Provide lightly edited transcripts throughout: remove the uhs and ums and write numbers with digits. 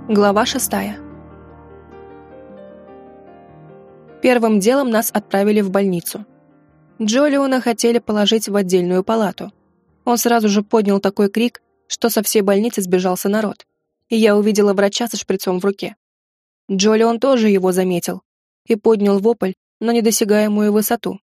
Глава 6. Первым делом нас отправили в больницу. Джолиона хотели положить в отдельную палату. Он сразу же поднял такой крик, что со всей больницы сбежался народ. И я увидела врача со шприцом в руке. Джолион тоже его заметил и поднял вопль на недосягаемую высоту.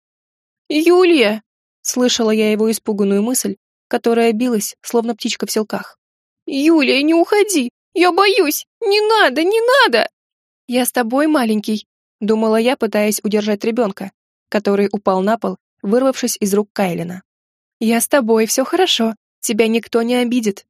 «Юлия!» — слышала я его испуганную мысль, которая билась, словно птичка в селках. «Юлия, не уходи! Я боюсь! Не надо, не надо!» «Я с тобой, маленький», — думала я, пытаясь удержать ребенка, который упал на пол, вырвавшись из рук Кайлина. «Я с тобой, все хорошо, тебя никто не обидит».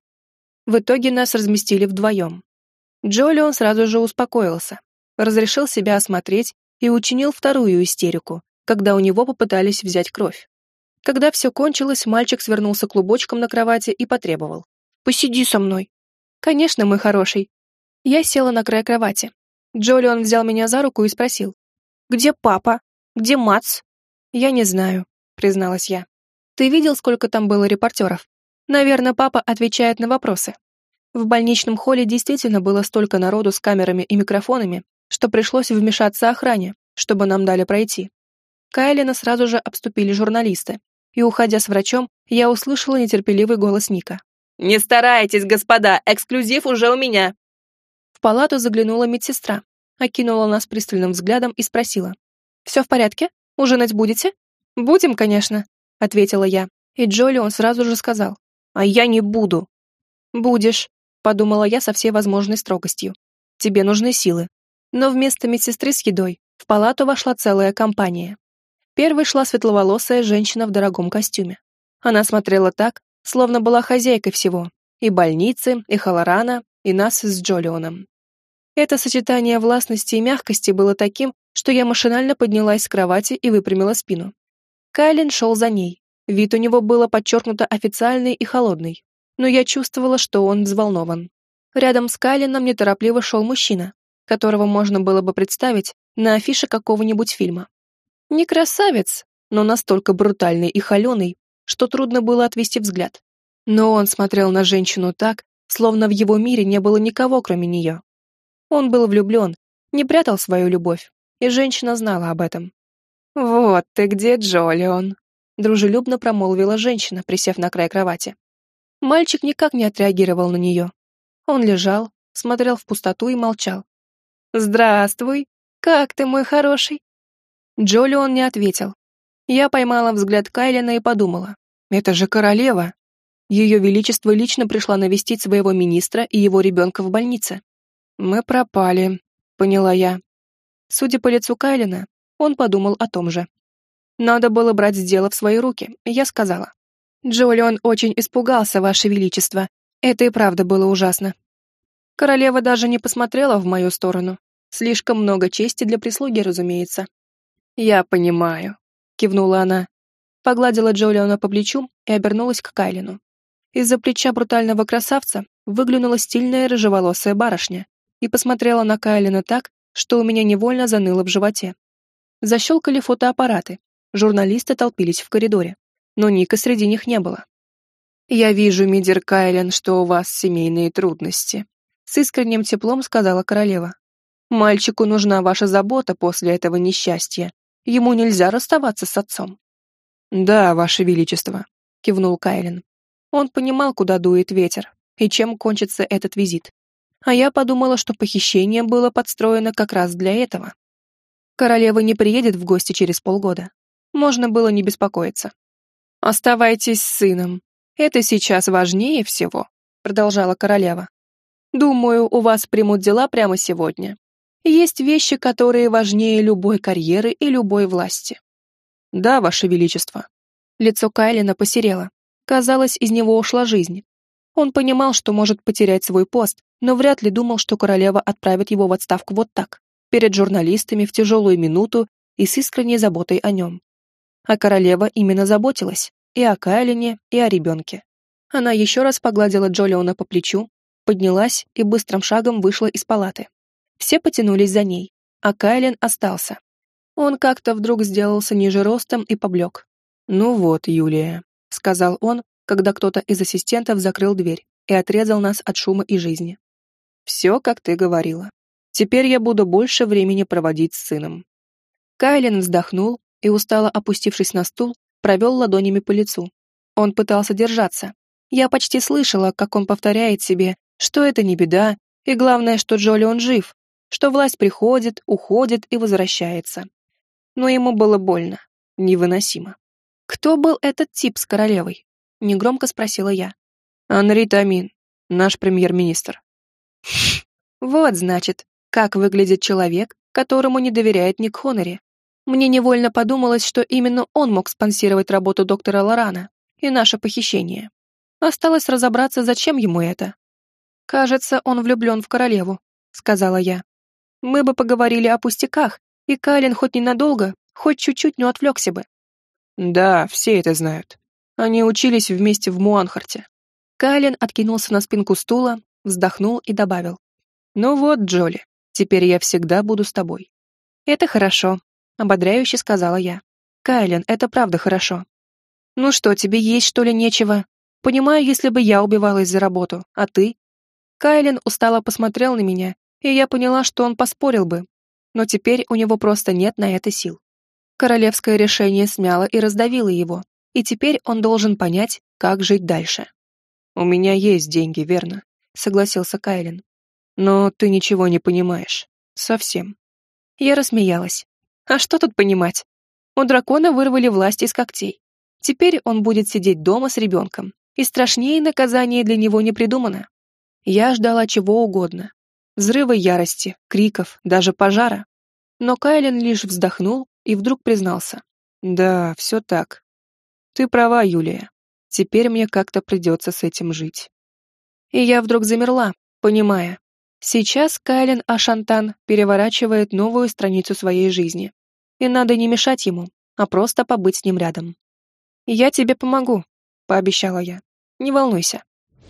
В итоге нас разместили вдвоем. Джолион сразу же успокоился, разрешил себя осмотреть и учинил вторую истерику, когда у него попытались взять кровь. Когда все кончилось, мальчик свернулся клубочком на кровати и потребовал: «Посиди со мной». «Конечно, мой хороший». Я села на край кровати. Джолион взял меня за руку и спросил: «Где папа? Где Мац?» «Я не знаю», — призналась я. «Ты видел, сколько там было репортеров? Наверное, папа отвечает на вопросы». В больничном холле действительно было столько народу с камерами и микрофонами, что пришлось вмешаться охране, чтобы нам дали пройти. Кайлина сразу же обступили журналисты, и, уходя с врачом, я услышала нетерпеливый голос Ника. «Не старайтесь, господа, эксклюзив уже у меня!» В палату заглянула медсестра, окинула нас пристальным взглядом и спросила: «Все в порядке? Ужинать будете?» «Будем, конечно», — ответила я, и Джолион сразу же сказал: «А я не буду». «Будешь», — подумала я со всей возможной строгостью. «Тебе нужны силы». Но вместо медсестры с едой в палату вошла целая компания. Первой шла светловолосая женщина в дорогом костюме. Она смотрела так, словно была хозяйкой всего: и больницы, и Халлорана, и нас с Джолионом. Это сочетание властности и мягкости было таким, что я машинально поднялась с кровати и выпрямила спину. Кайлин шел за ней. Вид у него было подчеркнуто официальный и холодный, но я чувствовала, что он взволнован. Рядом с Кайлином неторопливо шел мужчина, которого можно было бы представить на афише какого-нибудь фильма. Не красавец, но настолько брутальный и холеный, что трудно было отвести взгляд. Но он смотрел на женщину так, словно в его мире не было никого, кроме нее. Он был влюблен, не прятал свою любовь, и женщина знала об этом. «Вот ты где, Джолион», — дружелюбно промолвила женщина, присев на край кровати. Мальчик никак не отреагировал на нее. Он лежал, смотрел в пустоту и молчал. «Здравствуй! Как ты, мой хороший?» Джолион не ответил. Я поймала взгляд Кайлина и подумала: это же королева. Ее величество лично пришла навестить своего министра и его ребенка в больнице. «Мы пропали», — поняла я. Судя по лицу Кайлина, он подумал о том же. Надо было брать дело в свои руки, и я сказала: «Джолион очень испугался, ваше величество. Это и правда было ужасно». Королева даже не посмотрела в мою сторону. Слишком много чести для прислуги, разумеется. «Я понимаю», — кивнула она. Погладила Джолиона по плечу и обернулась к Кайлину. Из-за плеча брутального красавца выглянула стильная рыжеволосая барышня и посмотрела на Кайлина так, что у меня невольно заныло в животе. Защелкали фотоаппараты, журналисты толпились в коридоре, но Ника среди них не было. «Я вижу, мидер Кайлин, что у вас семейные трудности», — с искренним теплом сказала королева. «Мальчику нужна ваша забота после этого несчастья. Ему нельзя расставаться с отцом». «Да, ваше величество», — кивнул Кайлин. Он понимал, куда дует ветер и чем кончится этот визит. А я подумала, что похищение было подстроено как раз для этого. Королева не приедет в гости через полгода. Можно было не беспокоиться. «Оставайтесь с сыном. Это сейчас важнее всего», — продолжала королева. «Думаю, у вас примут дела прямо сегодня. Есть вещи, которые важнее любой карьеры и любой власти». «Да, ваше величество». Лицо Кайлина посерело. Казалось, из него ушла жизнь. Он понимал, что может потерять свой пост, но вряд ли думал, что королева отправит его в отставку вот так, перед журналистами в тяжелую минуту и с искренней заботой о нем. А королева именно заботилась и о Кайлине, и о ребенке. Она еще раз погладила Джолиона по плечу, поднялась и быстрым шагом вышла из палаты. Все потянулись за ней, а Кайлин остался. Он как-то вдруг сделался ниже ростом и поблек. «Ну вот, Юлия», — сказал он, когда кто-то из ассистентов закрыл дверь и отрезал нас от шума и жизни. Все, как ты говорила. Теперь я буду больше времени проводить с сыном». Кайлен вздохнул и, устало опустившись на стул, провел ладонями по лицу. Он пытался держаться. Я почти слышала, как он повторяет себе, что это не беда, и главное, что Джолион жив, что власть приходит, уходит и возвращается. Но ему было больно, невыносимо. «Кто был этот тип с королевой?» — негромко спросила я. «Анри Тамин, наш премьер-министр». Вот, значит, как выглядит человек, которому не доверяет Ник Хоннери. Мне невольно подумалось, что именно он мог спонсировать работу доктора Лорана и наше похищение. Осталось разобраться, зачем ему это. «Кажется, он влюблен в королеву», — сказала я. «Мы бы поговорили о пустяках, и Кайлен хоть ненадолго, хоть чуть-чуть, но отвлекся бы». «Да, все это знают. Они учились вместе в Муанхарте». Кайлен откинулся на спинку стула, вздохнул и добавил. «Ну вот, Джоли, теперь я всегда буду с тобой». «Это хорошо», — ободряюще сказала я. «Кайлен, это правда хорошо». «Ну что, тебе есть, что ли, нечего? Понимаю, если бы я убивалась за работу, а ты?» Кайлен устало посмотрел на меня, и я поняла, что он поспорил бы, но теперь у него просто нет на это сил. Королевское решение смяло и раздавило его, и теперь он должен понять, как жить дальше. «У меня есть деньги, верно?» — согласился Кайлен. «Но ты ничего не понимаешь. Совсем». Я рассмеялась. А что тут понимать? У дракона вырвали власть из когтей. Теперь он будет сидеть дома с ребенком, и страшнее наказание для него не придумано. Я ждала чего угодно. Взрыва ярости, криков, даже пожара. Но Кайлен лишь вздохнул и вдруг признался. «Да, все так. Ты права, Юлия. Теперь мне как-то придется с этим жить». И я вдруг замерла, понимая. Сейчас Кайлен Ашантан переворачивает новую страницу своей жизни. И надо не мешать ему, а просто побыть с ним рядом. «Я тебе помогу», — пообещала я. «Не волнуйся».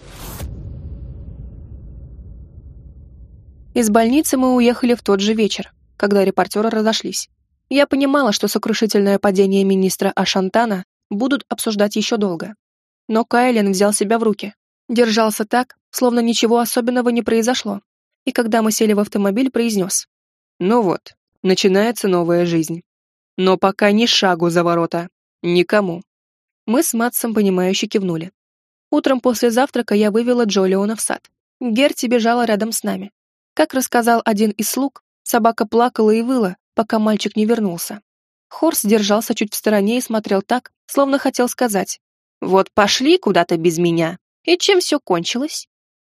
Из больницы мы уехали в тот же вечер, когда репортеры разошлись. Я понимала, что сокрушительное падение министра Ашантана будут обсуждать еще долго. Но Кайлен взял себя в руки. Держался так, словно ничего особенного не произошло. И когда мы сели в автомобиль, произнес. «Ну вот, начинается новая жизнь. Но пока ни шагу за ворота. Никому». Мы с Матсом понимающе кивнули. Утром после завтрака я вывела Джолиона в сад. Герти бежала рядом с нами. Как рассказал один из слуг, собака плакала и выла, пока мальчик не вернулся. Хорс держался чуть в стороне и смотрел так, словно хотел сказать: «Вот пошли куда-то без меня, и чем все кончилось?»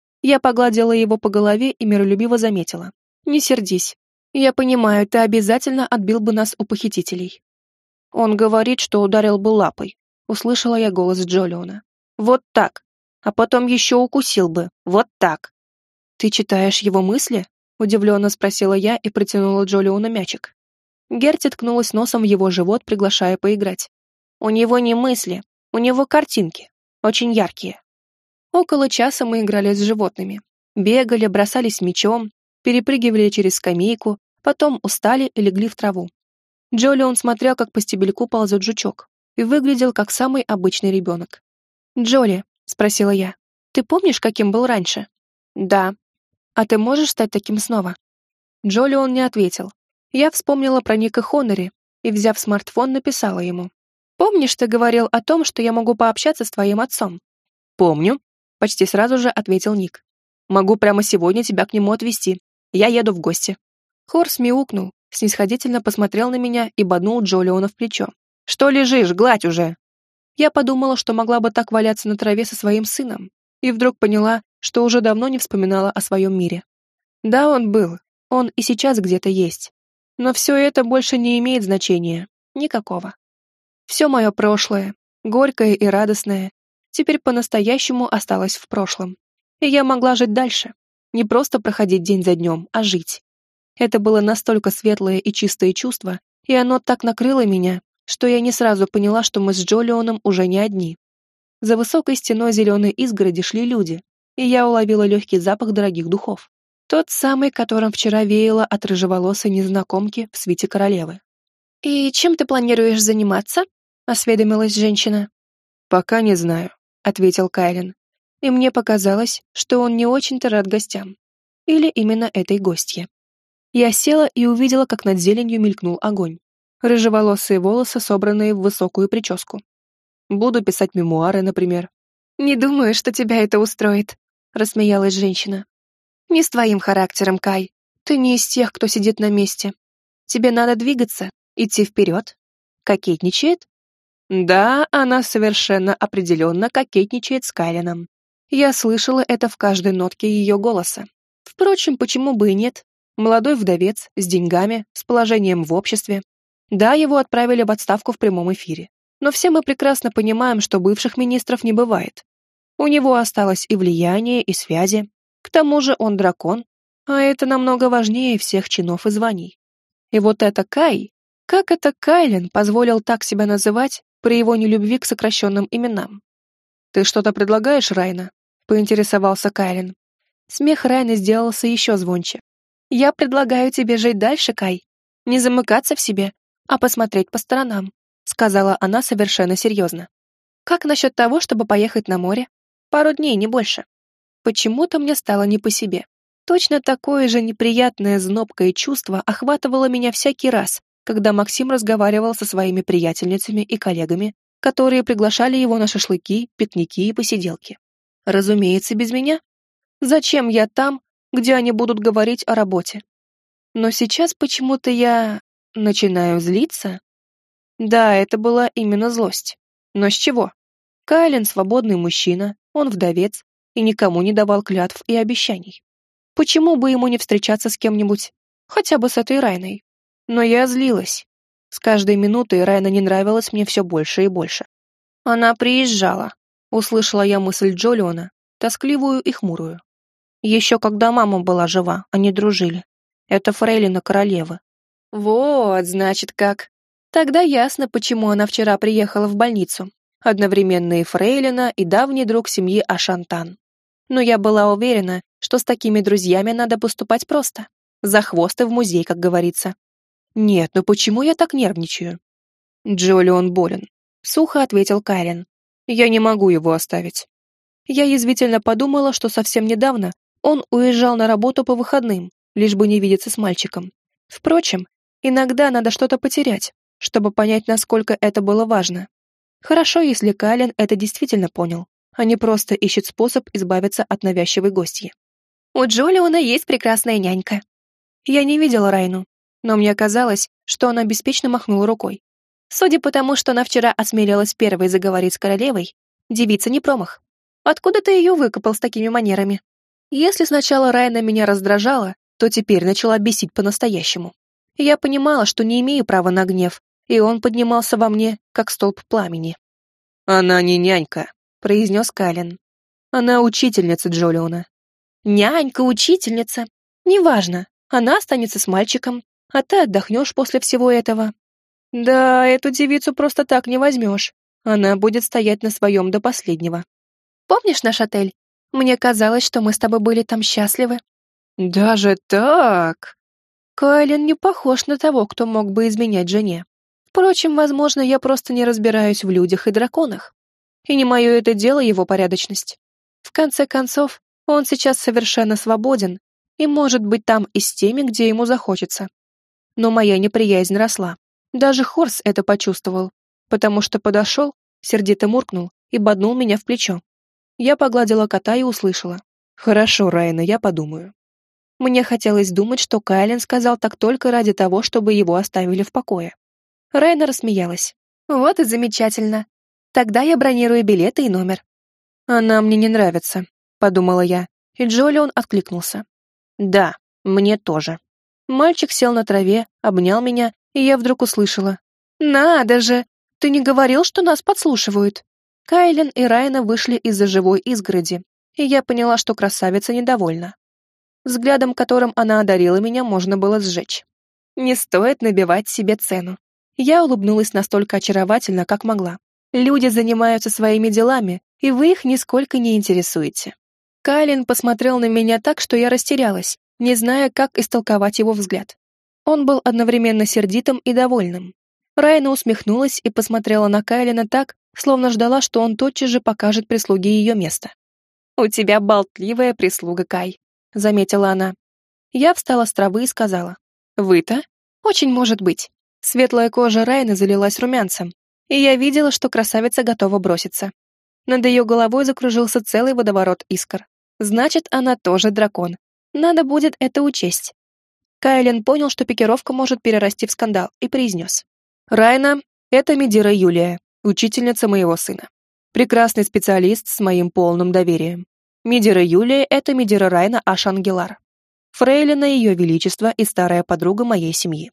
Я погладила его по голове и миролюбиво заметила: «Не сердись. Я понимаю, ты обязательно отбил бы нас у похитителей». «Он говорит, что ударил бы лапой», — услышала я голос Джолиона. «Вот так. А потом еще укусил бы. Вот так». «Ты читаешь его мысли?» — удивленно спросила я и протянула Джолиону мячик. Герти ткнулась носом в его живот, приглашая поиграть. «У него не мысли, у него картинки. Очень яркие». Около часа мы играли с животными. Бегали, бросались мячом, перепрыгивали через скамейку, потом устали и легли в траву. Джолион смотрел, как по стебельку ползет жучок, и выглядел как самый обычный ребенок. «Джоли», — спросила я, — «ты помнишь, каким был раньше?» «Да». «А ты можешь стать таким снова?» Джолион не ответил. Я вспомнила про Ника Хоннери и, взяв смартфон, написала ему. «Помнишь, ты говорил о том, что я могу пообщаться с твоим отцом?» «Помню», — почти сразу же ответил Ник. «Могу прямо сегодня тебя к нему отвезти. Я еду в гости». Хорс мяукнул, снисходительно посмотрел на меня и боднул Джолиона в плечо. «Что лежишь? Гладь уже!» Я подумала, что могла бы так валяться на траве со своим сыном, и вдруг поняла, что уже давно не вспоминала о своем мире. Да, он был, он и сейчас где-то есть. Но все это больше не имеет значения. Никакого. Все мое прошлое, горькое и радостное, теперь по-настоящему осталось в прошлом. И я могла жить дальше. Не просто проходить день за днем, а жить. Это было настолько светлое и чистое чувство, и оно так накрыло меня, что я не сразу поняла, что мы с Джолионом уже не одни. За высокой стеной зеленой изгороди шли люди, и я уловила легкий запах дорогих духов. Тот самый, которым вчера веяло от рыжеволосой незнакомки в свите королевы. «И чем ты планируешь заниматься?» — осведомилась женщина. «Пока не знаю», — ответил Кайлен. И мне показалось, что он не очень-то рад гостям. Или именно этой гостье. Я села и увидела, как над зеленью мелькнул огонь. Рыжеволосые волосы, собранные в высокую прическу. Буду писать мемуары, например. «Не думаю, что тебя это устроит», — рассмеялась женщина. «Не с твоим характером, Кай. Ты не из тех, кто сидит на месте. Тебе надо двигаться, идти вперед». Кокетничает? Да, она совершенно определенно кокетничает с Кайлином. Я слышала это в каждой нотке ее голоса. Впрочем, почему бы и нет? Молодой вдовец, с деньгами, с положением в обществе. Да, его отправили в отставку в прямом эфире. Но все мы прекрасно понимаем, что бывших министров не бывает. У него осталось и влияние, и связи. К тому же он дракон, а это намного важнее всех чинов и званий. И вот это Кай, как это Кайлин позволил так себя называть при его нелюбви к сокращенным именам? «Ты что-то предлагаешь, Райна?» — поинтересовался Кайлин. Смех Райны сделался еще звонче. «Я предлагаю тебе жить дальше, Кай. Не замыкаться в себе, а посмотреть по сторонам», — сказала она совершенно серьезно. «Как насчет того, чтобы поехать на море? Пару дней, не больше». Почему-то мне стало не по себе. Точно такое же неприятное знобкое чувство охватывало меня всякий раз, когда Максим разговаривал со своими приятельницами и коллегами, которые приглашали его на шашлыки, пикники и посиделки. Разумеется, без меня. Зачем я там, где они будут говорить о работе? Но сейчас почему-то я начинаю злиться. Да, это была именно злость. Но с чего? Кайлин свободный мужчина, он вдовец и никому не давал клятв и обещаний. Почему бы ему не встречаться с кем-нибудь, хотя бы с этой Райной? Но я злилась. С каждой минутой Райна не нравилась мне все больше и больше. Она приезжала. Услышала я мысль Джолиона, тоскливую и хмурую. Еще когда мама была жива, они дружили. Это фрейлина королевы. Вот, значит, как. Тогда ясно, почему она вчера приехала в больницу. Одновременно и фрейлина, и давний друг семьи Ашантан. Но я была уверена, что с такими друзьями надо поступать просто. За хвост и в музей, как говорится. Нет, ну почему я так нервничаю? Джолион болен. Сухо ответил Кайлин. Я не могу его оставить. Я язвительно подумала, что совсем недавно он уезжал на работу по выходным, лишь бы не видеться с мальчиком. Впрочем, иногда надо что-то потерять, чтобы понять, насколько это было важно. Хорошо, если Кайлин это действительно понял, а не просто ищет способ избавиться от навязчивой гостьи. У Джолиона есть прекрасная нянька. Я не видела Райну, но мне казалось, что она беспечно махнула рукой. Судя по тому, что она вчера осмелилась первой заговорить с королевой, девица не промах. Откуда ты ее выкопал с такими манерами? Если сначала Райна меня раздражала, то теперь начала бесить по-настоящему. Я понимала, что не имею права на гнев, и он поднимался во мне, как столб пламени. «Она не нянька», — произнес Кайлин. «Она учительница Джолиона». «Нянька, учительница. Неважно, она останется с мальчиком, а ты отдохнешь после всего этого». «Да, эту девицу просто так не возьмешь. Она будет стоять на своем до последнего». «Помнишь наш отель? Мне казалось, что мы с тобой были там счастливы». «Даже так?» Кайлин не похож на того, кто мог бы изменять жене. Впрочем, возможно, я просто не разбираюсь в людях и драконах. И не мое это дело его порядочность. В конце концов, он сейчас совершенно свободен и может быть там и с теми, где ему захочется. Но моя неприязнь росла. Даже Хорс это почувствовал, потому что подошел, сердито муркнул и боднул меня в плечо. Я погладила кота и услышала. «Хорошо, Райна, я подумаю». Мне хотелось думать, что Кайлин сказал так только ради того, чтобы его оставили в покое. Райна рассмеялась. «Вот и замечательно. Тогда я бронирую билеты и номер». «Она мне не нравится», — подумала я, и Джолион откликнулся. «Да, мне тоже». Мальчик сел на траве, обнял меня, и я вдруг услышала. «Надо же! Ты не говорил, что нас подслушивают?» Кайлин и Райна вышли из-за живой изгороди, и я поняла, что красавица недовольна. Взглядом, которым она одарила меня, можно было сжечь. Не стоит набивать себе цену. Я улыбнулась настолько очаровательно, как могла. Люди занимаются своими делами, и вы их нисколько не интересуете. Кайлин посмотрел на меня так, что я растерялась, не зная, как истолковать его взгляд. Он был одновременно сердитым и довольным. Райна усмехнулась и посмотрела на Кайлина так, словно ждала, что он тотчас же покажет прислуге ее место. «У тебя болтливая прислуга, Кай», — заметила она. Я встала с травы и сказала: «Вы-то? Очень может быть». Светлая кожа Райны залилась румянцем, и я видела, что красавица готова броситься. Над ее головой закружился целый водоворот искр. Значит, она тоже дракон. Надо будет это учесть. Кайлен понял, что пикировка может перерасти в скандал, и произнес: «Райна, это Медира Юлия, учительница моего сына. Прекрасный специалист с моим полным доверием. Медира Юлия — это Медира Райна Ашангелар. Фрейлина Ее Величества и старая подруга моей семьи».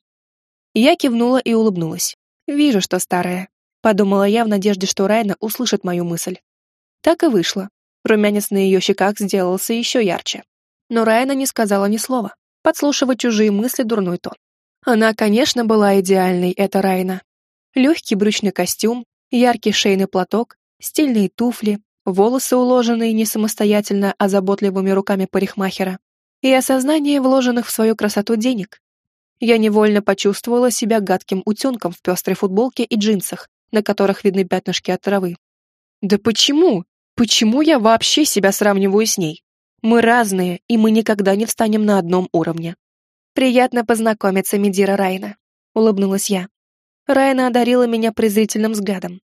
Я кивнула и улыбнулась. «Вижу, что старая», — подумала я в надежде, что Райна услышит мою мысль. Так и вышло. Румянец на ее щеках сделался еще ярче. Но Райна не сказала ни слова. Подслушивать чужие мысли — дурной тон. Она, конечно, была идеальной, эта Райна. Легкий брючный костюм, яркий шейный платок, стильные туфли, волосы, уложенные не самостоятельно, а заботливыми руками парикмахера, и осознание вложенных в свою красоту денег. Я невольно почувствовала себя гадким утенком в пестрой футболке и джинсах, на которых видны пятнышки от травы. Да почему? Почему я вообще себя сравниваю с ней? Мы разные, и мы никогда не встанем на одном уровне. «Приятно познакомиться, Медира Райна», — улыбнулась я. Райна одарила меня презрительным взглядом.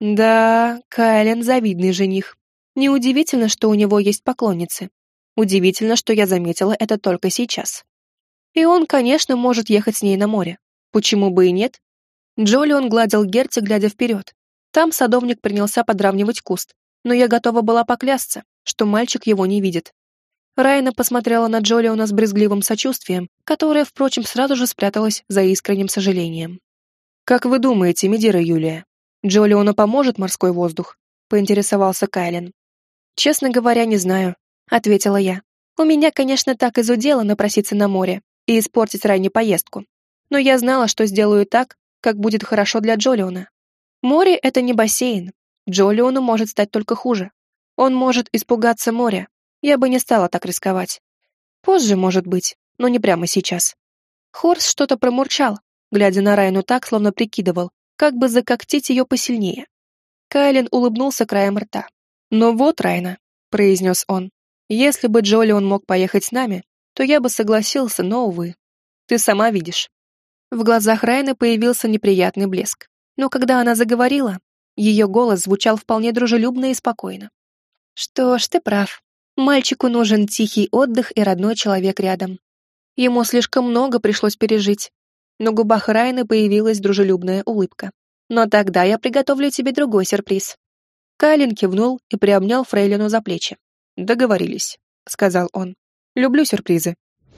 Да, Кайлен завидный жених. Неудивительно, что у него есть поклонницы. Удивительно, что я заметила это только сейчас. И он, конечно, может ехать с ней на море. Почему бы и нет? Джолион гладил Герти, глядя вперед. Там садовник принялся подравнивать куст, но я готова была поклясться, что мальчик его не видит. Райна посмотрела на Джолиона с брезгливым сочувствием, которое, впрочем, сразу же спряталось за искренним сожалением. «Как вы думаете, Медира Юлия, Джолиону поможет морской воздух?» — поинтересовался Кайлен. «Честно говоря, не знаю», — ответила я. «У меня, конечно, так изудело напроситься на море и испортить Райне поездку. Но я знала, что сделаю так, как будет хорошо для Джолиона. Море — это не бассейн. Джолиону может стать только хуже. Он может испугаться моря. Я бы не стала так рисковать. Позже, может быть, но не прямо сейчас». Хорс что-то промурчал, глядя на Райну так, словно прикидывал, как бы закоктить ее посильнее. Кайлен улыбнулся краем рта. «Но вот, Райна», — произнес он, — «если бы Джолион мог поехать с нами, то я бы согласился, но, увы. Ты сама видишь». В глазах Райны появился неприятный блеск, но когда она заговорила, ее голос звучал вполне дружелюбно и спокойно. «Что ж, ты прав. Мальчику нужен тихий отдых и родной человек рядом. Ему слишком много пришлось пережить». На губах Райны появилась дружелюбная улыбка. «Но тогда я приготовлю тебе другой сюрприз». Кайлен кивнул и приобнял Фрейлину за плечи. «Договорились», — сказал он. «Люблю сюрпризы».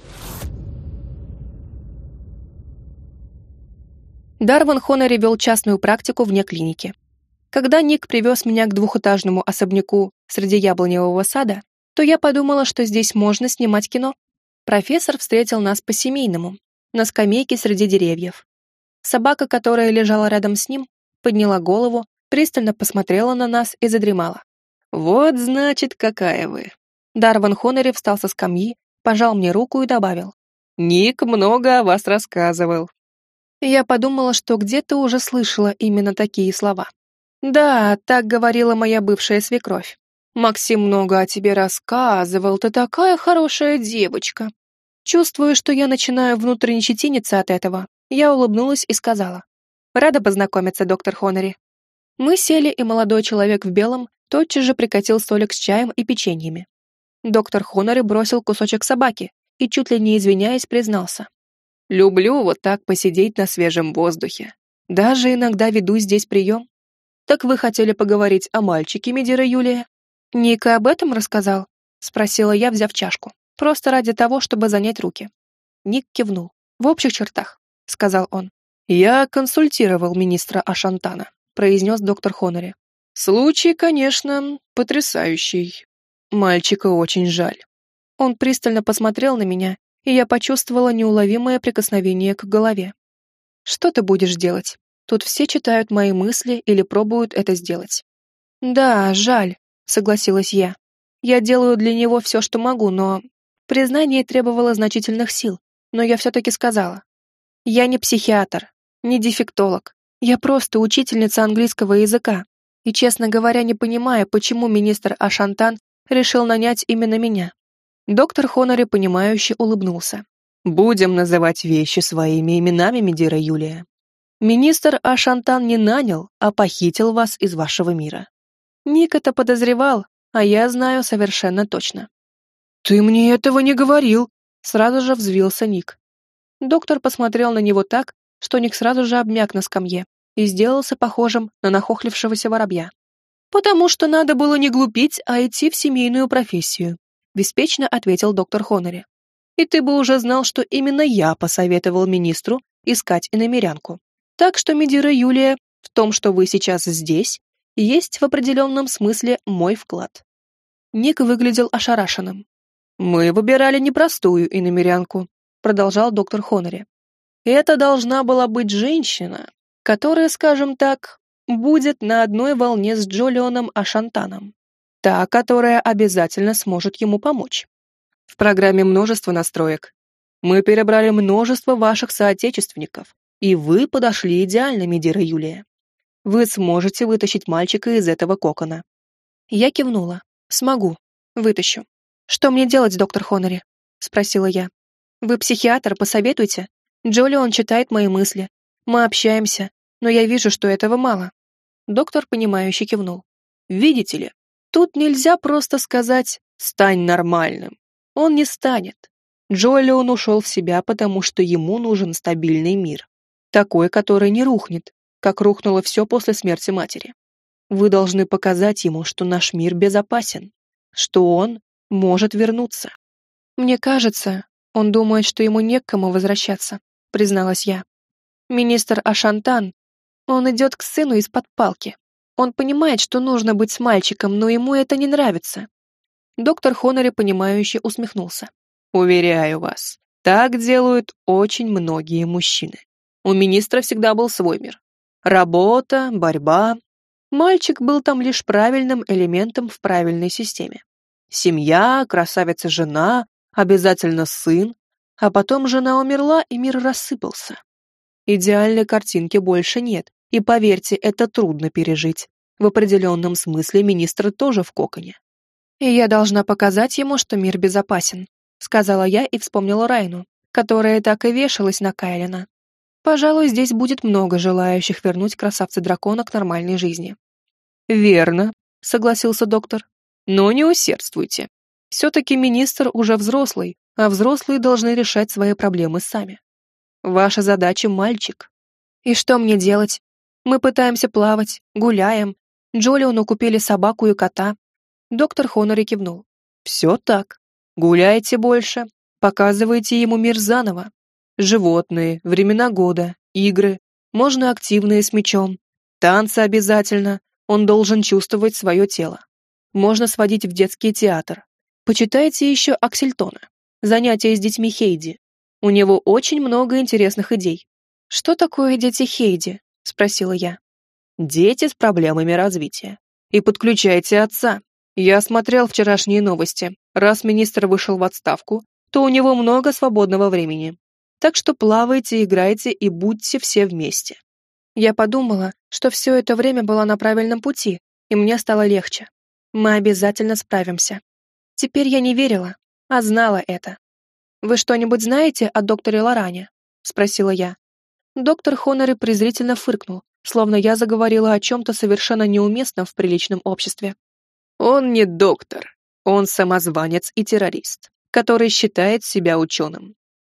Дарван Хоннери вел частную практику вне клиники. Когда Ник привез меня к двухэтажному особняку среди яблоневого сада, то я подумала, что здесь можно снимать кино. Профессор встретил нас по-семейному, на скамейке среди деревьев. Собака, которая лежала рядом с ним, подняла голову, пристально посмотрела на нас и задремала. «Вот, значит, какая вы!» Дарван Хоннери встал со скамьи, пожал мне руку и добавил: «Ник много о вас рассказывал». Я подумала, что где-то уже слышала именно такие слова. «Да, так говорила моя бывшая свекровь. Максим много о тебе рассказывал, ты такая хорошая девочка». Чувствуя, что я начинаю внутренне щетиниться от этого, я улыбнулась и сказала: «Рада познакомиться, доктор Хоннери». Мы сели, и молодой человек в белом тотчас же прикатил столик с чаем и печеньями. Доктор Хоннери бросил кусочек собаки и, чуть ли не извиняясь, признался: «Люблю вот так посидеть на свежем воздухе. Даже иногда веду здесь прием». «Так вы хотели поговорить о мальчике, Медира Юлия?» «Ник и об этом рассказал?» — спросила я, взяв чашку. Просто ради того, чтобы занять руки. Ник кивнул. «В общих чертах», — сказал он. «Я консультировал министра Ашантана», — произнес доктор Хоннери. «Случай, конечно, потрясающий. Мальчика очень жаль». Он пристально посмотрел на меня, и я почувствовала неуловимое прикосновение к голове. «Что ты будешь делать? Тут все читают мои мысли или пробуют это сделать». «Да, жаль», — согласилась я. «Я делаю для него все, что могу, но...» Признание требовало значительных сил, но я все-таки сказала: «Я не психиатр, не дефектолог. Я просто учительница английского языка, и, честно говоря, не понимаю, почему министр Ашантан решил нанять именно меня». Доктор Хонори, понимающе улыбнулся. «Будем называть вещи своими именами, Медира Юлия. Министр Ашантан не нанял, а похитил вас из вашего мира. Ник это подозревал, а я знаю совершенно точно». «Ты мне этого не говорил!» Сразу же взвился Ник. Доктор посмотрел на него так, что Ник сразу же обмяк на скамье и сделался похожим на нахохлившегося воробья. «Потому что надо было не глупить, а идти в семейную профессию», беспечно ответил доктор Хонори. «И ты бы уже знал, что именно я посоветовал министру искать иномерянку. Так что, Медира Юлия, в том, что вы сейчас здесь, есть в определенном смысле мой вклад». Ник выглядел ошарашенным. «Мы выбирали непростую иномерянку», продолжал доктор Хонори. «Это должна была быть женщина, которая, скажем так, будет на одной волне с Джолионом Ашантаном. Та, которая обязательно сможет ему помочь. В программе множество настроек. Мы перебрали множество ваших соотечественников, и вы подошли идеально, Медира Юлия. Вы сможете вытащить мальчика из этого кокона». Я кивнула. «Смогу. Вытащу. Что мне делать, доктор Хонори?» спросила я. «Вы психиатр, посоветуйте. Джолион читает мои мысли. Мы общаемся, но я вижу, что этого мало». Доктор, понимающе кивнул. «Видите ли, тут нельзя просто сказать «стань нормальным». Он не станет. Джолион ушел в себя, потому что ему нужен стабильный мир. Такой, который не рухнет, как рухнуло все после смерти матери. Вы должны показать ему, что наш мир безопасен, что он может вернуться». «Мне кажется, он думает, что ему не к кому возвращаться», призналась я. «Министр Ашантан, он идет к сыну из-под палки. Он понимает, что нужно быть с мальчиком, но ему это не нравится». Доктор Хонори, понимающе усмехнулся. «Уверяю вас, так делают очень многие мужчины. У министра всегда был свой мир. Работа, борьба. Мальчик был там лишь правильным элементом в правильной системе. Семья, красавица-жена, обязательно сын, а потом жена умерла, и мир рассыпался. Идеальной картинки больше нет, и поверьте, это трудно пережить. В определенном смысле министр тоже в коконе. «И я должна показать ему, что мир безопасен», сказала я и вспомнила Райну, которая так и вешалась на Кайлина. Пожалуй, здесь будет много желающих вернуть красавца-дракона к нормальной жизни. «Верно», согласился доктор. «Но не усердствуйте. Все-таки министр уже взрослый, а взрослые должны решать свои проблемы сами. Ваша задача — мальчик. И что мне делать? Мы пытаемся плавать, гуляем. Джолиону купили собаку и кота». Доктор Хонори кивнул. «Все так. Гуляйте больше, показывайте ему мир заново. Животные, времена года, игры, можно активные с мячом. Танцы обязательно, он должен чувствовать свое тело. Можно сводить в детский театр. Почитайте еще Аксельтона. Занятия с детьми Хейди. У него очень много интересных идей». «Что такое дети Хейди?» — спросила я. «Дети с проблемами развития. И подключайте отца. Я смотрел вчерашние новости. Раз министр вышел в отставку, то у него много свободного времени. Так что плавайте, играйте и будьте все вместе». Я подумала, что все это время была на правильном пути, и мне стало легче. Мы обязательно справимся. Теперь я не верила, а знала это. «Вы что-нибудь знаете о докторе Лоране?» — спросила я. Доктор Хонори презрительно фыркнул, словно я заговорила о чем-то совершенно неуместном в приличном обществе. «Он не доктор, он самозванец и террорист, который считает себя ученым.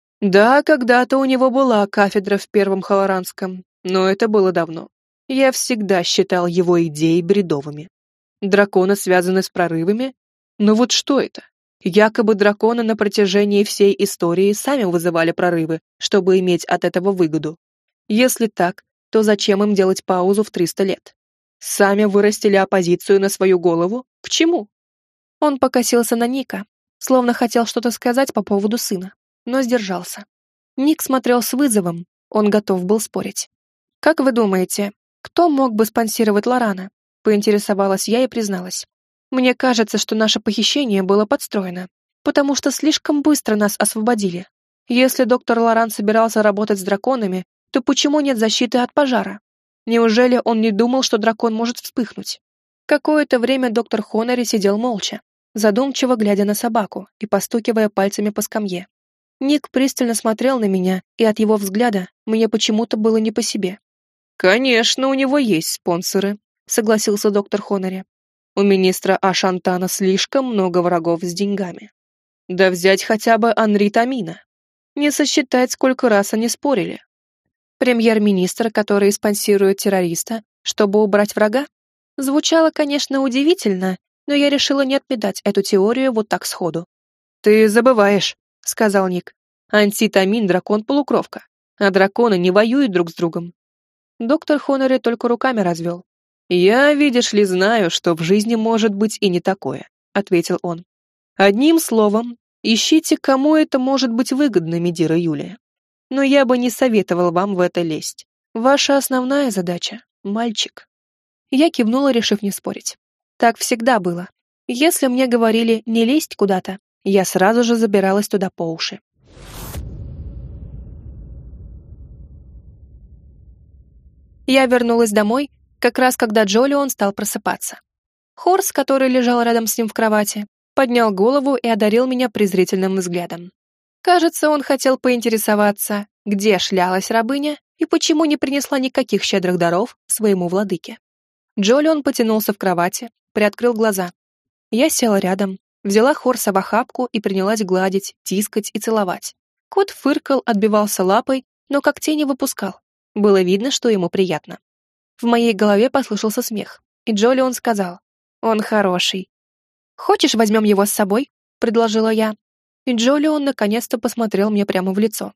Да, когда-то у него была кафедра в Первом Халаранском, но это было давно. Я всегда считал его идеи бредовыми. Драконы связаны с прорывами? Но вот что это? Якобы драконы на протяжении всей истории сами вызывали прорывы, чтобы иметь от этого выгоду. Если так, то зачем им делать паузу в 300 лет? Сами вырастили оппозицию на свою голову? К чему?» Он покосился на Ника, словно хотел что-то сказать по поводу сына, но сдержался. Ник смотрел с вызовом, он готов был спорить. «Как вы думаете, кто мог бы спонсировать Лорана?» — поинтересовалась я и призналась. «Мне кажется, что наше похищение было подстроено, потому что слишком быстро нас освободили. Если доктор Лоран собирался работать с драконами, то почему нет защиты от пожара? Неужели он не думал, что дракон может вспыхнуть?» Какое-то время доктор Хонори сидел молча. задумчиво глядя на собаку и постукивая пальцами по скамье. Ник пристально смотрел на меня, и от его взгляда мне почему-то было не по себе. «Конечно, у него есть спонсоры», — согласился доктор Хонори. «У министра Ашантана слишком много врагов с деньгами. Да взять хотя бы Анри Тамина. Не сосчитать, сколько раз они спорили. Премьер-министр, который спонсирует террориста, чтобы убрать врага? Звучало, конечно, удивительно, но я решила не отметать эту теорию вот так сходу. «Ты забываешь», — сказал Ник. «Антитамин — дракон-полукровка, а драконы не воюют друг с другом». Доктор Хонори только руками развел. «Я, видишь ли, знаю, что в жизни может быть и не такое», — ответил он. «Одним словом, ищите, кому это может быть выгодно, Медира Юлия. Но я бы не советовал вам в это лезть. Ваша основная задача — мальчик». Я кивнула, решив не спорить. Так всегда было. Если мне говорили не лезть куда-то, я сразу же забиралась туда по уши. Я вернулась домой, как раз когда Джолион стал просыпаться. Хорс, который лежал рядом с ним в кровати, поднял голову и одарил меня презрительным взглядом. Кажется, он хотел поинтересоваться, где шлялась рабыня и почему не принесла никаких щедрых даров своему владыке. Джолион потянулся в кровати, приоткрыл глаза. Я села рядом, взяла Хорса в охапку и принялась гладить, тискать и целовать. Кот фыркал, отбивался лапой, но когтей не выпускал. Было видно, что ему приятно. В моей голове послышался смех, и Джолион сказал: «Он хороший». «Хочешь, возьмем его с собой?» — предложила я. И Джолион наконец-то посмотрел мне прямо в лицо.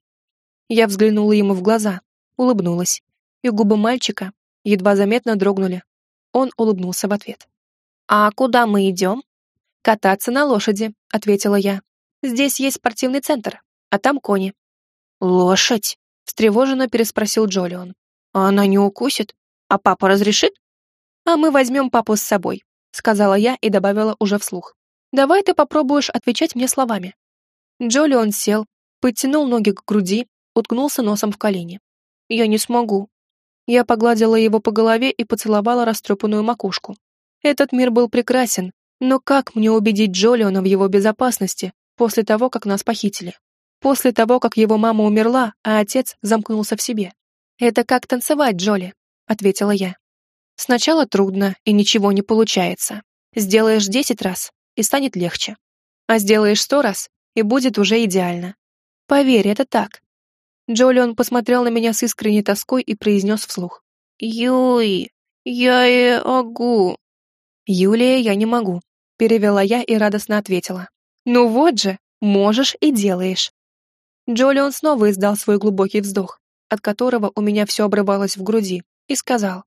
Я взглянула ему в глаза, улыбнулась, и губы мальчика едва заметно дрогнули. Он улыбнулся в ответ. «А куда мы идем?» «Кататься на лошади», — ответила я. «Здесь есть спортивный центр, а там кони». «Лошадь?» — встревоженно переспросил Джолион. «А она не укусит? А папа разрешит?» «А мы возьмем папу с собой», — сказала я и добавила уже вслух. «Давай ты попробуешь отвечать мне словами». Джолион сел, подтянул ноги к груди, уткнулся носом в колени. «Я не смогу». Я погладила его по голове и поцеловала растрепанную макушку. Этот мир был прекрасен, но как мне убедить Джолиона в его безопасности после того, как нас похитили? После того, как его мама умерла, а отец замкнулся в себе? «Это как танцевать, Джоли», — ответила я. «Сначала трудно, и ничего не получается. Сделаешь 10 раз, и станет легче. А сделаешь 100 раз, и будет уже идеально. Поверь, это так». Джолион посмотрел на меня с искренней тоской и произнес вслух: «Юй, я и могу». «Юлия, я не могу», — перевела я и радостно ответила. «Ну вот же, можешь и делаешь». Джолион снова издал свой глубокий вздох, от которого у меня все обрывалось в груди, и сказал: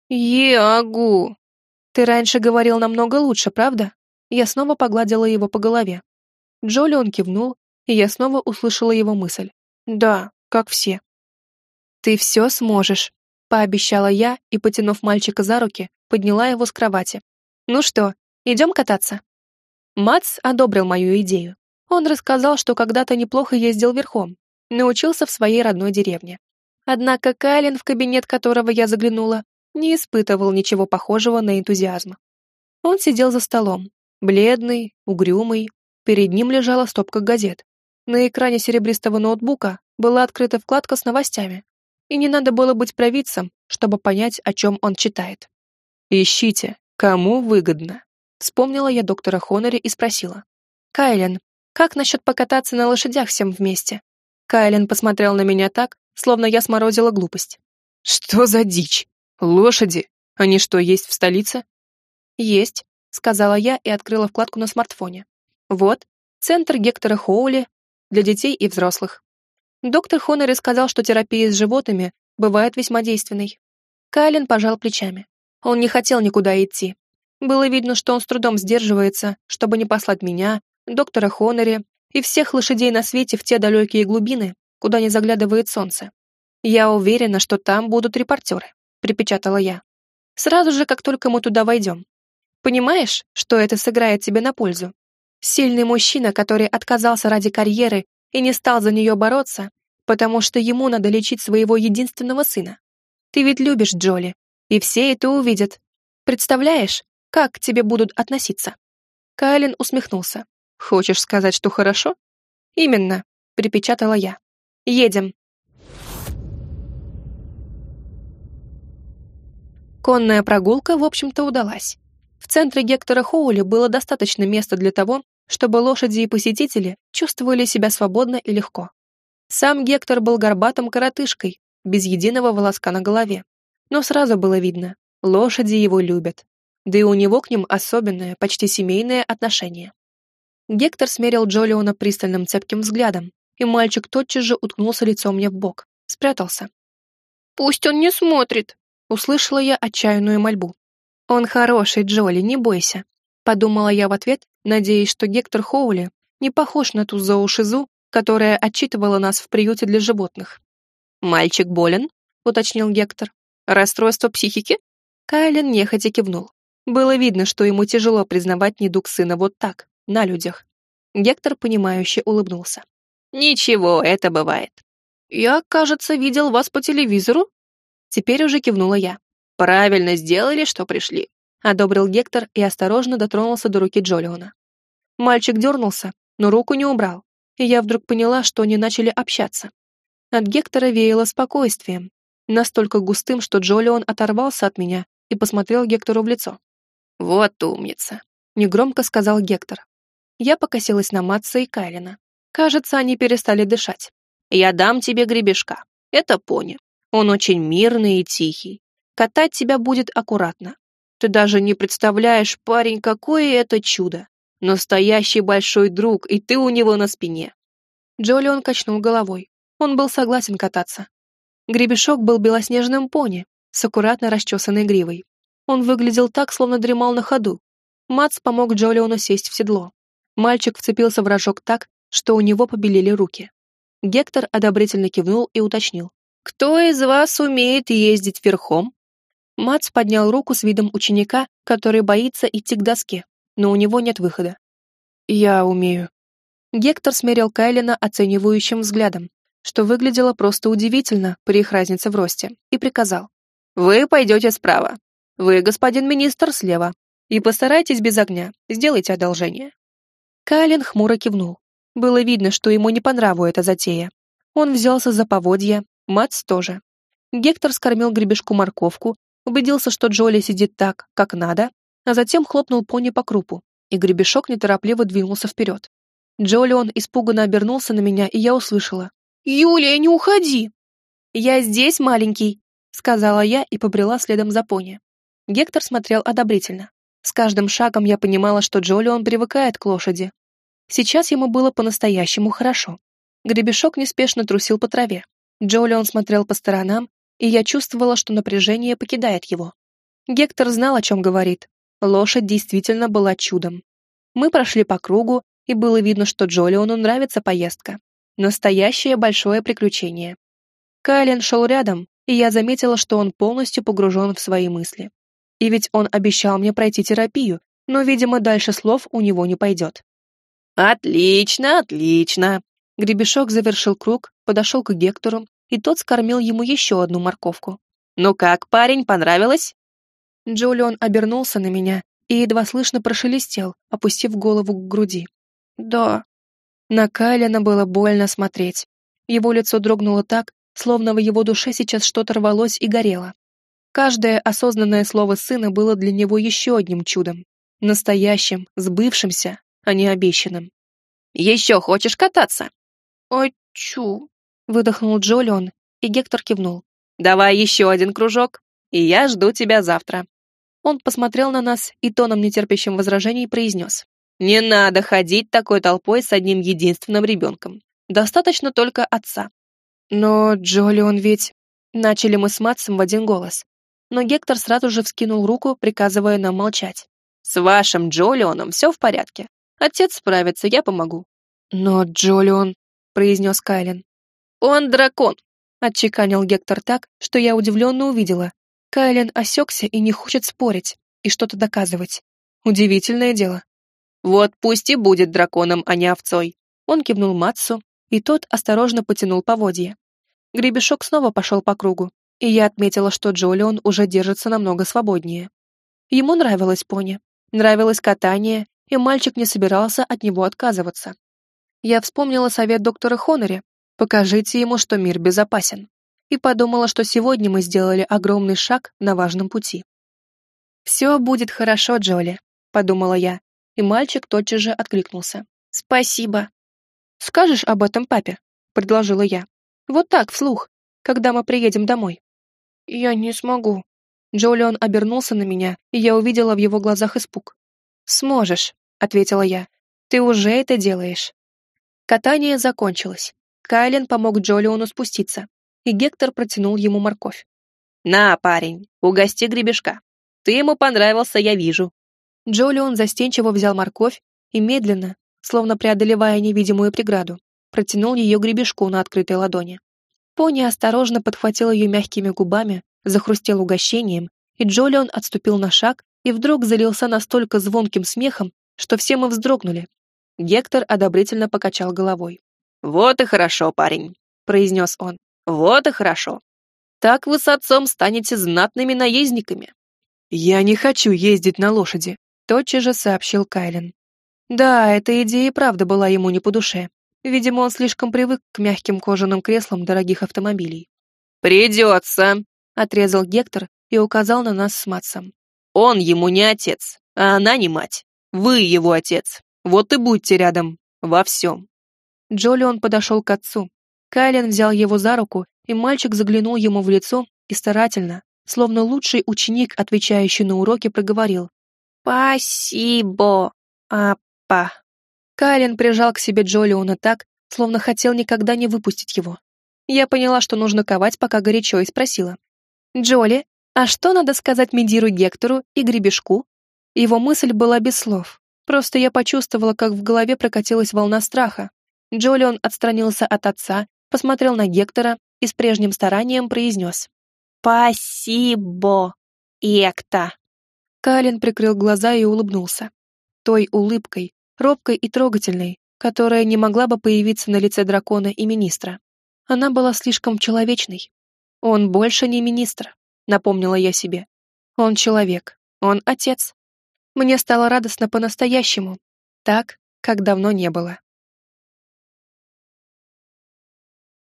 «Ягу». «Ты раньше говорил намного лучше, правда?» Я снова погладила его по голове. Джолион кивнул, и я снова услышала его мысль. «Да, как все». «Ты все сможешь», — пообещала я и, потянув мальчика за руки, подняла его с кровати. «Ну что, идем кататься?» Мац одобрил мою идею. Он рассказал, что когда-то неплохо ездил верхом, научился в своей родной деревне. Однако Кайлен, в кабинет которого я заглянула, не испытывал ничего похожего на энтузиазм. Он сидел за столом, бледный, угрюмый, перед ним лежала стопка газет. На экране серебристого ноутбука была открыта вкладка с новостями, и не надо было быть провидцем, чтобы понять, о чем он читает. «Ищите, кому выгодно», — вспомнила я доктора Хонори и спросила. «Кайлен, как насчет покататься на лошадях всем вместе?» Кайлен посмотрел на меня так, словно я сморозила глупость. «Что за дичь? Лошади? Они что, есть в столице?» «Есть», — сказала я и открыла вкладку на смартфоне. «Вот, центр Гектора Хоули для детей и взрослых». Доктор Хонори сказал, что терапия с животными бывает весьма действенной. Кайлен пожал плечами. Он не хотел никуда идти. Было видно, что он с трудом сдерживается, чтобы не послать меня, доктора Хонори и всех лошадей на свете в те далекие глубины, куда не заглядывает солнце. «Я уверена, что там будут репортеры», — припечатала я. «Сразу же, как только мы туда войдем. Понимаешь, что это сыграет тебе на пользу? Сильный мужчина, который отказался ради карьеры и не стал за нее бороться, потому что ему надо лечить своего единственного сына. Ты ведь любишь Джоли, и все это увидят. Представляешь, как к тебе будут относиться?» Кайлин усмехнулся. «Хочешь сказать, что хорошо?» «Именно», — припечатала я. «Едем». Конная прогулка, в общем-то, удалась. В центре Гектора Хоули было достаточно места для того, чтобы лошади и посетители чувствовали себя свободно и легко. Сам Гектор был горбатым коротышкой, без единого волоска на голове. Но сразу было видно, лошади его любят. Да и у него к ним особенное, почти семейное отношение. Гектор смерил Джолиона пристальным цепким взглядом, и мальчик тотчас же уткнулся лицом мне в бок, спрятался. «Пусть он не смотрит!» — услышала я отчаянную мольбу. «Он хороший, Джоли, не бойся», — подумала я в ответ, надеясь, что Гектор Хоули не похож на ту зоошизу, которая отчитывала нас в приюте для животных. «Мальчик болен?» — уточнил Гектор. «Расстройство психики?» Кайлин нехотя кивнул. Было видно, что ему тяжело признавать недуг сына вот так, на людях. Гектор, понимающе улыбнулся. «Ничего, это бывает. Я, кажется, видел вас по телевизору?» Теперь уже кивнула я. «Правильно сделали, что пришли», — одобрил Гектор и осторожно дотронулся до руки Джолиона. Мальчик дернулся, но руку не убрал, и я вдруг поняла, что они начали общаться. От Гектора веяло спокойствием, настолько густым, что Джолион оторвался от меня и посмотрел Гектору в лицо. «Вот умница», — негромко сказал Гектор. Я покосилась на Матса и Кайлина. Кажется, они перестали дышать. «Я дам тебе гребешка. Это пони. Он очень мирный и тихий. Катать тебя будет аккуратно. Ты даже не представляешь, парень, какое это чудо. Настоящий большой друг, и ты у него на спине». Джолион качнул головой. Он был согласен кататься. Гребешок был белоснежным пони с аккуратно расчесанной гривой. Он выглядел так, словно дремал на ходу. Матс помог Джолиону сесть в седло. Мальчик вцепился в рожок так, что у него побелели руки. Гектор одобрительно кивнул и уточнил. «Кто из вас умеет ездить верхом?» Матс поднял руку с видом ученика, который боится идти к доске, но у него нет выхода. «Я умею». Гектор смерил Кайлина оценивающим взглядом, что выглядело просто удивительно при их разнице в росте, и приказал. «Вы пойдете справа. Вы, господин министр, слева. И постарайтесь без огня, сделайте одолжение». Кайлин хмуро кивнул. Было видно, что ему не по нраву эта затея. Он взялся за поводья, Матс тоже. Гектор скормил гребешку морковку, убедился, что Джоли сидит так, как надо, а затем хлопнул пони по крупу, и гребешок неторопливо двинулся вперед. Джолион испуганно обернулся на меня, и я услышала. «Юлия, не уходи!» «Я здесь, маленький», — сказала я и побрела следом за пони. Гектор смотрел одобрительно. С каждым шагом я понимала, что Джолион привыкает к лошади. Сейчас ему было по-настоящему хорошо. Гребешок неспешно трусил по траве. Джолион смотрел по сторонам, и я чувствовала, что напряжение покидает его. Гектор знал, о чем говорит. Лошадь действительно была чудом. Мы прошли по кругу, и было видно, что Джолиону нравится поездка. Настоящее большое приключение. Кайлин шел рядом, и я заметила, что он полностью погружен в свои мысли. И ведь он обещал мне пройти терапию, но, видимо, дальше слов у него не пойдет. «Отлично, отлично!» Гребешок завершил круг, подошел к Гектору, и тот скормил ему еще одну морковку. «Ну как, парень, понравилось?» Джолион обернулся на меня и едва слышно прошелестел, опустив голову к груди. «Да». На Кайлина было больно смотреть. Его лицо дрогнуло так, словно в его душе сейчас что-то рвалось и горело. Каждое осознанное слово сына было для него еще одним чудом. Настоящим, сбывшимся, а не обещанным. «Еще хочешь кататься?» «Хочу», — выдохнул Джолион, и Гектор кивнул. «Давай еще один кружок, и я жду тебя завтра». Он посмотрел на нас и тоном нетерпящим возражений произнес. «Не надо ходить такой толпой с одним единственным ребенком. Достаточно только отца». «Но Джолион ведь...» Начали мы с Матсом в один голос. Но Гектор сразу же вскинул руку, приказывая нам молчать. «С вашим Джолионом все в порядке. Отец справится, я помогу». «Но Джолион...» — произнес Кайлин. «Он дракон», — отчеканил Гектор так, что я удивленно увидела. Кайлин осекся и не хочет спорить и что-то доказывать. Удивительное дело. «Вот пусть и будет драконом, а не овцой». Он кивнул Матсу, и тот осторожно потянул поводья. Гребешок снова пошел по кругу, и я отметила, что Джолион уже держится намного свободнее. Ему нравилось пони, нравилось катание, и мальчик не собирался от него отказываться. Я вспомнила совет доктора Хонори: покажите ему, что мир безопасен, и подумала, что сегодня мы сделали огромный шаг на важном пути. «Все будет хорошо, Джоли», — подумала я, и мальчик тотчас же откликнулся. «Спасибо». «Скажешь об этом папе?» — предложила я. «Вот так, вслух, когда мы приедем домой». «Я не смогу». Джолион обернулся на меня, и я увидела в его глазах испуг. «Сможешь», — ответила я. «Ты уже это делаешь». Катание закончилось. Кайлен помог Джолиону спуститься, и Гектор протянул ему морковь. «На, парень, угости гребешка. Ты ему понравился, я вижу». Джолион застенчиво взял морковь и медленно, словно преодолевая невидимую преграду, протянул ее гребешку на открытой ладони. Пони осторожно подхватил ее мягкими губами, захрустел угощением, и Джолион отступил на шаг и вдруг залился настолько звонким смехом, что все мы вздрогнули. Гектор одобрительно покачал головой. «Вот и хорошо, парень», — произнес он. «Вот и хорошо. Так вы с отцом станете знатными наездниками». «Я не хочу ездить на лошади», — тотчас же сообщил Кайлен. Да, эта идея и правда была ему не по душе. Видимо, он слишком привык к мягким кожаным креслам дорогих автомобилей. «Придется», — отрезал Гектор и указал на нас с Матсом. «Он ему не отец, а она не мать. Вы его отец. Вот и будьте рядом. Во всем». Джолион подошел к отцу. Кайлен взял его за руку, и мальчик заглянул ему в лицо и старательно, словно лучший ученик, отвечающий на уроке, проговорил: «Спасибо, апа». Кайлен прижал к себе Джолиона так, словно хотел никогда не выпустить его. Я поняла, что нужно ковать, пока горячо, и спросила: «Джоли, а что надо сказать Медиру Гектору и Гребешку?» Его мысль была без слов. Просто я почувствовала, как в голове прокатилась волна страха. Джолион отстранился от отца, посмотрел на Гектора и с прежним старанием произнес: «Спасибо, Экта». Кайлен прикрыл глаза и улыбнулся. Той улыбкой, робкой и трогательной, которая не могла бы появиться на лице дракона и министра. Она была слишком человечной. Он больше не министр, напомнила я себе. Он человек, он отец. Мне стало радостно по-настоящему, так, как давно не было.